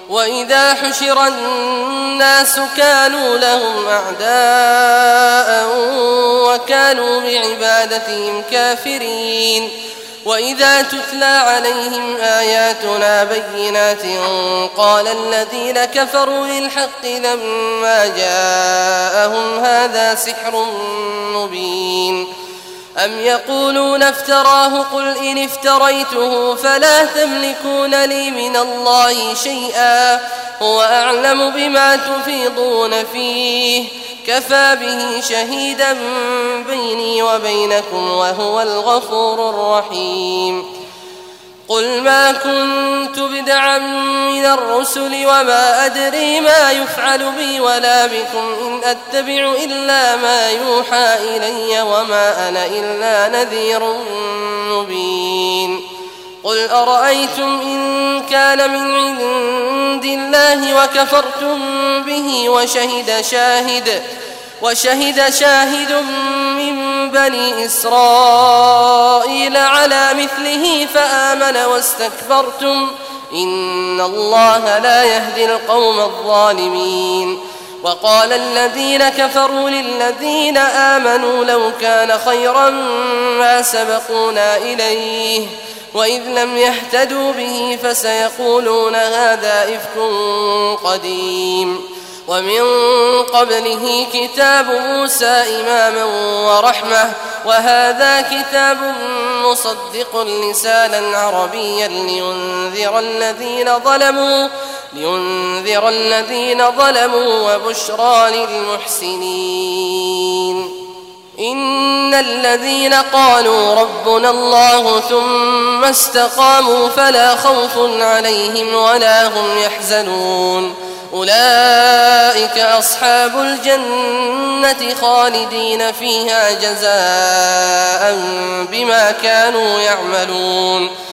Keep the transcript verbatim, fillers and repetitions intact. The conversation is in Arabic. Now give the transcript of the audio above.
وإذا حشر الناس كانوا لهم أعداء وكانوا بعبادتهم كافرين وإذا تتلى عليهم آياتنا بينات قال الذين كفروا للحق لما جاءهم هذا سحر مبين أم يقولون افتراه قل إن افتريته فلا تملكون لي من الله شيئا هو أعلم بما تفيضون فيه كفى به شهيدا بيني وبينكم وهو الغفور الرحيم قل ما كنت بدعا من الرسل وما أدري ما يفعل بي ولا بكم إن أتبع إلا ما يوحى إلي وما أنا إلا نذير مبين قل أرأيتم إن كان من عند الله وكفرتم به وشهد شاهد وشهد شاهد من بني إسرائيل على مثله فآمن واستكبرتم إن الله لا يهدي القوم الظالمين وقال الذين كفروا للذين آمنوا لو كان خيرا ما سبقونا إليه وإذ لم يهتدوا به فسيقولون هذا إفك قديم ومن قبله كتاب موسى إماما ورحمة وهذا كتاب مصدق لسانا عربيا لينذر الذين ظلموا لينذر الذين ظلموا وبشرى للمحسنين إن الذين قالوا ربنا الله ثم استقاموا فلا خوف عليهم ولا هم يحزنون أولئك أصحاب الجنة خالدين فيها جزاء بما كانوا يعملون